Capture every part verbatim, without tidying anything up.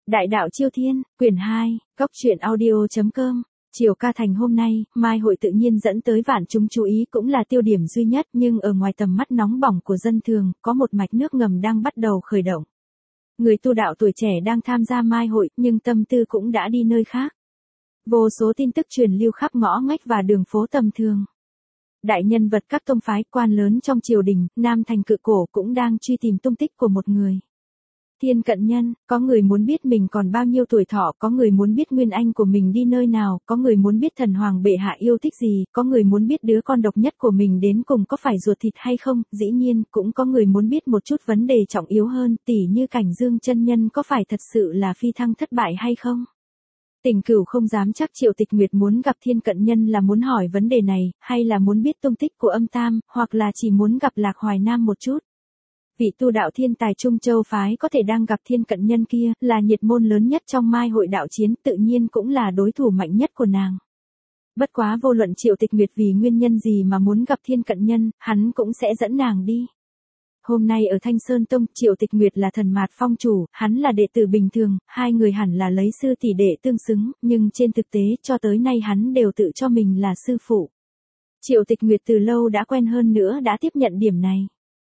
Đại đạo Chiêu Thiên, quyển hai, góc truyện audio.com. Triều Ca Thành hôm nay, Mai hội tự nhiên dẫn tới vạn chúng chú ý cũng là tiêu điểm duy nhất, nhưng ở ngoài tầm mắt nóng bỏng của dân thường, có một mạch nước ngầm đang bắt đầu khởi động. Người tu đạo tuổi trẻ đang tham gia Mai hội, nhưng tâm tư cũng đã đi nơi khác. Vô số tin tức truyền lưu khắp ngõ ngách và đường phố tầm thường. Đại nhân vật các tông phái, quan lớn trong triều đình, Nam Thành cự cổ cũng đang truy tìm tung tích của một người. Thiên Cận Nhân, có người muốn biết mình còn bao nhiêu tuổi thọ, có người muốn biết nguyên anh của mình đi nơi nào, có người muốn biết thần hoàng bệ hạ yêu thích gì, có người muốn biết đứa con độc nhất của mình đến cùng có phải ruột thịt hay không, dĩ nhiên cũng có người muốn biết một chút vấn đề trọng yếu hơn, tỉ như Cảnh Dương chân nhân có phải thật sự là phi thăng thất bại hay không. Tình Cửu không dám chắc Triệu Tịch Nguyệt muốn gặp Thiên Cận Nhân là muốn hỏi vấn đề này, hay là muốn biết tung tích của Âm Tam, hoặc là chỉ muốn gặp Lạc Hoài Nam một chút. Vị tu đạo thiên tài Trung Châu phái có thể đang gặp Thiên Cận Nhân kia, là nhiệt môn lớn nhất trong Mai hội đạo chiến, tự nhiên cũng là đối thủ mạnh nhất của nàng. Bất quá vô luận Triệu Tịch Nguyệt vì nguyên nhân gì mà muốn gặp Thiên Cận Nhân, hắn cũng sẽ dẫn nàng đi. Hôm nay ở Thanh Sơn Tông, Triệu Tịch Nguyệt là thần mạt phong chủ, hắn là đệ tử bình thường, hai người hẳn là lấy sư tỷ đệ tương xứng, nhưng trên thực tế cho tới nay hắn đều tự cho mình là sư phụ. Triệu Tịch Nguyệt từ lâu đã quen, hơn nữa đã tiếp nhận điểm này.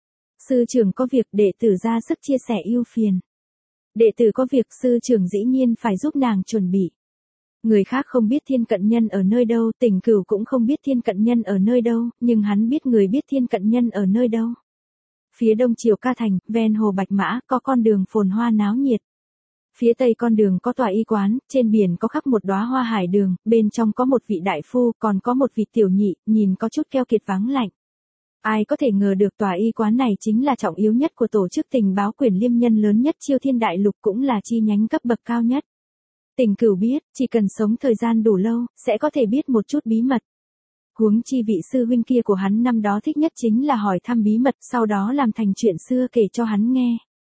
Sư trưởng có việc, đệ tử ra sức chia sẻ ưu phiền. Đệ tử có việc, sư trưởng dĩ nhiên phải giúp nàng chuẩn bị. Người khác không biết Thiên Cận Nhân ở nơi đâu, Tình Cửu cũng không biết Thiên Cận Nhân ở nơi đâu, nhưng hắn biết người biết Thiên Cận Nhân ở nơi đâu. Phía đông Triều Ca Thành, ven hồ Bạch Mã, có con đường phồn hoa náo nhiệt. Phía tây con đường có tòa y quán, trên biển có khắc một đóa hoa hải đường, bên trong có một vị đại phu, còn có một vị tiểu nhị, nhìn có chút keo kiệt vắng lạnh. Ai có thể ngờ được tòa y quán này chính là trọng yếu nhất của tổ chức tình báo Quyền Liêm Nhân lớn nhất Chiêu Thiên Đại Lục, cũng là chi nhánh cấp bậc cao nhất. Tình Cửu biết, chỉ cần sống thời gian đủ lâu, sẽ có thể biết một chút bí mật. Huống chi vị sư huynh kia của hắn năm đó thích nhất chính là hỏi thăm bí mật, sau đó làm thành chuyện xưa kể cho hắn nghe.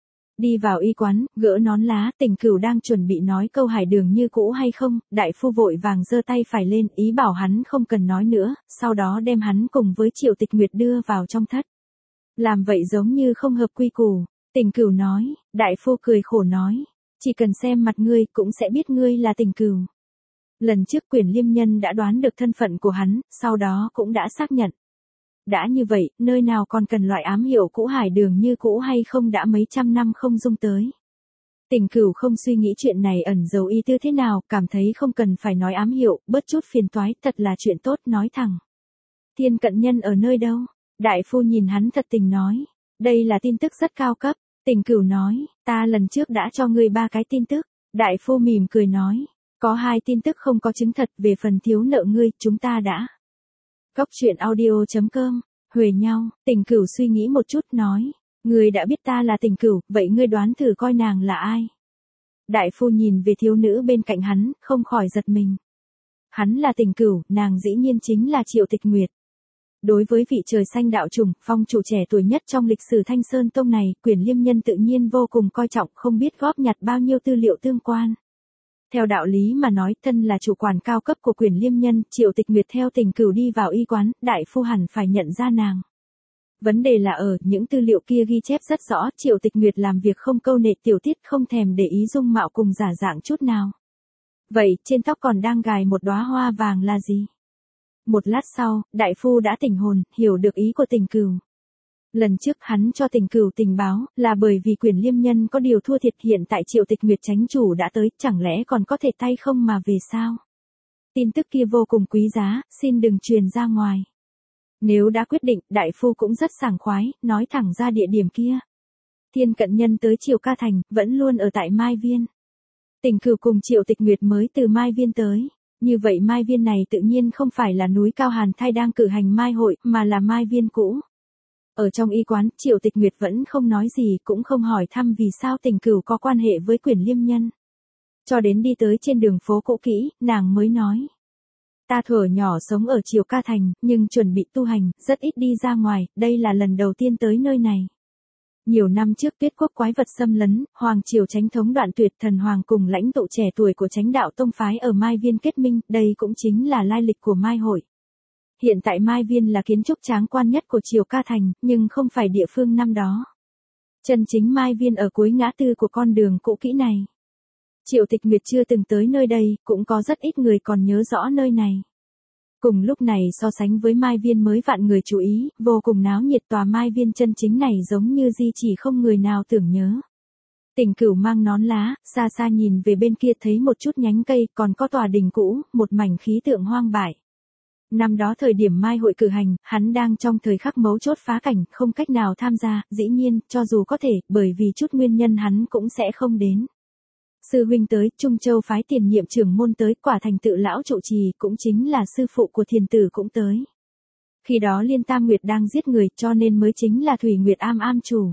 Đi vào y quán, gỡ nón lá, Tình Cửu đang chuẩn bị nói câu hải đường như cũ hay không, đại phu vội vàng giơ tay phải lên, ý bảo hắn không cần nói nữa, sau đó đem hắn cùng với Triệu Tịch Nguyệt đưa vào trong thất. Làm vậy giống như không hợp quy củ, Tình Cửu nói, đại phu cười khổ nói, chỉ cần xem mặt ngươi cũng sẽ biết ngươi là Tình Cửu. Lần trước Quyền Liêm Nhân đã đoán được thân phận của hắn, sau đó cũng đã xác nhận. Đã như vậy, nơi nào còn cần loại ám hiệu cũ hải đường như cũ hay không, đã mấy trăm năm không dung tới. Tình Cửu không suy nghĩ chuyện này ẩn dấu ý tư thế nào, cảm thấy không cần phải nói ám hiệu, bớt chút phiền toái, thật là chuyện tốt, nói thẳng. Thiên Cận Nhân ở nơi đâu? Đại phu nhìn hắn thật tình nói. Đây là tin tức rất cao cấp. Tình Cửu nói, ta lần trước đã cho ngươi ba cái tin tức. Đại phu mỉm cười nói, có hai tin tức không có chứng thật, về phần thiếu nợ ngươi, chúng ta đã. Góc truyện audio.com, huề nhau, Tình Cửu suy nghĩ một chút nói, ngươi đã biết ta là Tình Cửu, vậy ngươi đoán thử coi nàng là ai. Đại phu nhìn về thiếu nữ bên cạnh hắn, không khỏi giật mình. Hắn là Tình Cửu, nàng dĩ nhiên chính là Triệu Tịch Nguyệt. Đối với vị trời xanh đạo chủng, phong chủ trẻ tuổi nhất trong lịch sử Thanh Sơn Tông này, Quyền Liêm Nhân tự nhiên vô cùng coi trọng, không biết góp nhặt bao nhiêu tư liệu tương quan. Theo đạo lý mà nói, thân là chủ quản cao cấp của Quyền Liêm Nhân, Triệu Tịch Nguyệt theo Tình Cửu đi vào y quán, đại phu hẳn phải nhận ra nàng. Vấn đề là ở, những tư liệu kia ghi chép rất rõ, Triệu Tịch Nguyệt làm việc không câu nệ tiểu tiết, không thèm để ý dung mạo cùng giả dạng chút nào. Vậy, trên tóc còn đang gài một đóa hoa vàng là gì? Một lát sau, đại phu đã tỉnh hồn, hiểu được ý của Tình Cửu. Lần trước hắn cho Tình Cửu tình báo, là bởi vì Quyền Liêm Nhân có điều thua thiệt, hiện tại Triệu Tịch Nguyệt chánh chủ đã tới, chẳng lẽ còn có thể tay không mà về sao? Tin tức kia vô cùng quý giá, xin đừng truyền ra ngoài. Nếu đã quyết định, đại phu cũng rất sảng khoái, nói thẳng ra địa điểm kia. Thiên Cận Nhân tới Triều Ca Thành, vẫn luôn ở tại Mai Viên. Tình Cửu cùng Triệu Tịch Nguyệt mới từ Mai Viên tới. Như vậy Mai Viên này tự nhiên không phải là núi cao Hàn Thai đang cử hành Mai hội, mà là Mai Viên cũ. Ở trong y quán, Triệu Tịch Nguyệt vẫn không nói gì, cũng không hỏi thăm vì sao Tình Cửu có quan hệ với Quyền Liêm Nhân. Cho đến đi tới trên đường phố cũ kỹ, nàng mới nói. Ta thuở nhỏ sống ở Triều Ca Thành, nhưng chuẩn bị tu hành, rất ít đi ra ngoài, đây là lần đầu tiên tới nơi này. Nhiều năm trước Tuyết Quốc quái vật xâm lấn, Hoàng Triều Chánh thống đoạn tuyệt, thần hoàng cùng lãnh tụ trẻ tuổi của Chánh đạo tông phái ở Mai Viên kết minh, đây cũng chính là lai lịch của Mai hội. Hiện tại Mai Viên là kiến trúc tráng quan nhất của Triều Ca Thành, nhưng không phải địa phương năm đó. Chân chính Mai Viên ở cuối ngã tư của con đường cũ kỹ này. Triệu Tịch Nguyệt chưa từng tới nơi đây, cũng có rất ít người còn nhớ rõ nơi này. Cùng lúc này so sánh với Mai Viên mới vạn người chú ý, vô cùng náo nhiệt, tòa Mai Viên chân chính này giống như di chỉ không người nào tưởng nhớ. Tỉnh Cửu mang nón lá, xa xa nhìn về bên kia thấy một chút nhánh cây, còn có tòa đình cũ, một mảnh khí tượng hoang bại. Năm đó thời điểm Mai hội cử hành, hắn đang trong thời khắc mấu chốt phá cảnh, không cách nào tham gia, dĩ nhiên, cho dù có thể, bởi vì chút nguyên nhân hắn cũng sẽ không đến. Sư huynh tới, Trung Châu phái tiền nhiệm trưởng môn tới, quả thành tự lão trụ trì, cũng chính là sư phụ của thiền tử cũng tới. Khi đó Liên Tam Nguyệt đang giết người, cho nên mới chính là Thủy Nguyệt am am chủ.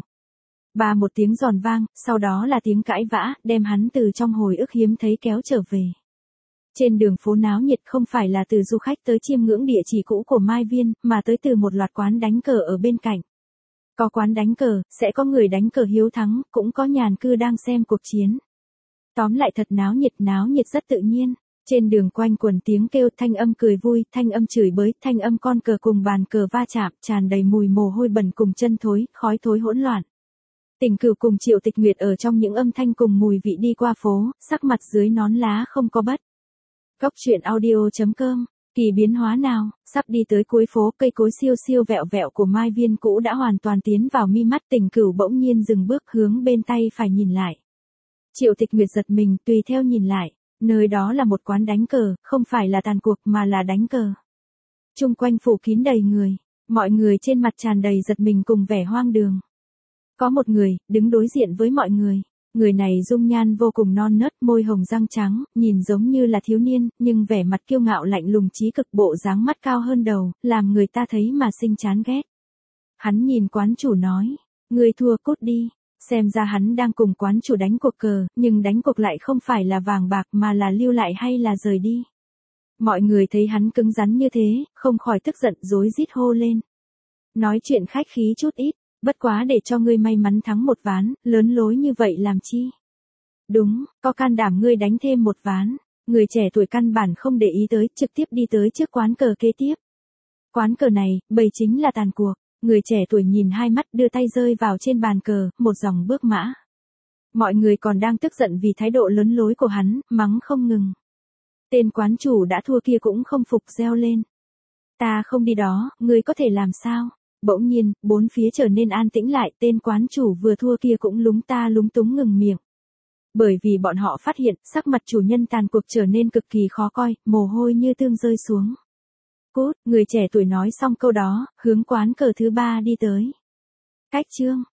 Ba một tiếng giòn vang, sau đó là tiếng cãi vã, đem hắn từ trong hồi ức hiếm thấy kéo trở về. Trên đường phố náo nhiệt không phải là từ du khách tới chiêm ngưỡng địa chỉ cũ của Mai Viên, mà tới từ một loạt quán đánh cờ ở bên cạnh. Có quán đánh cờ, sẽ có người đánh cờ hiếu thắng, cũng có nhàn cư đang xem cuộc chiến. Tóm lại thật náo nhiệt, náo nhiệt rất tự nhiên. Trên đường quanh quần tiếng kêu, thanh âm cười vui, thanh âm chửi bới, thanh âm con cờ cùng bàn cờ va chạm, tràn đầy mùi mồ hôi bẩn cùng chân thối, khói thối hỗn loạn. Tỉnh Cửu cùng Triệu Tịch Nguyệt ở trong những âm thanh cùng mùi vị đi qua phố, sắc mặt dưới nón lá không có bất. Cốc truyện audio chấm com, kỳ biến hóa nào, sắp đi tới cuối phố, cây cối siêu siêu vẹo vẹo của Mai Viên cũ đã hoàn toàn tiến vào mi mắt. Tỉnh Cửu bỗng nhiên dừng bước hướng bên tay phải nhìn lại. Triệu Tịch Nguyệt giật mình, tùy theo nhìn lại, nơi đó là một quán đánh cờ, không phải là tàn cuộc mà là đánh cờ. Chung quanh phủ kín đầy người, mọi người trên mặt tràn đầy giật mình cùng vẻ hoang đường. Có một người, đứng đối diện với mọi người. Người này dung nhan vô cùng non nớt, môi hồng răng trắng, nhìn giống như là thiếu niên, nhưng vẻ mặt kiêu ngạo lạnh lùng chí cực, bộ dáng mắt cao hơn đầu, làm người ta thấy mà sinh chán ghét. Hắn nhìn quán chủ nói, người thua cút đi. Xem ra hắn đang cùng quán chủ đánh cuộc cờ, nhưng đánh cuộc lại không phải là vàng bạc mà là lưu lại hay là rời đi. Mọi người thấy hắn cứng rắn như thế, không khỏi tức giận rối rít hô lên. Nói chuyện khách khí chút ít. Bất quá để cho ngươi may mắn thắng một ván, lớn lối như vậy làm chi? Đúng, có can đảm ngươi đánh thêm một ván. Người trẻ tuổi căn bản không để ý tới, trực tiếp đi tới trước quán cờ kế tiếp. Quán cờ này, bày chính là tàn cuộc. Người trẻ tuổi nhìn hai mắt, đưa tay rơi vào trên bàn cờ, một dòng bước mã. Mọi người còn đang tức giận vì thái độ lớn lối của hắn, mắng không ngừng. Tên quán chủ đã thua kia cũng không phục reo lên. Ta không đi đó, ngươi có thể làm sao? Bỗng nhiên, bốn phía trở nên an tĩnh lại, tên quán chủ vừa thua kia cũng lúng ta lúng túng ngừng miệng. Bởi vì bọn họ phát hiện, sắc mặt chủ nhân tàn cuộc trở nên cực kỳ khó coi, mồ hôi như tương rơi xuống. Cút, người trẻ tuổi nói xong câu đó, hướng quán cờ thứ ba đi tới. Cách chương.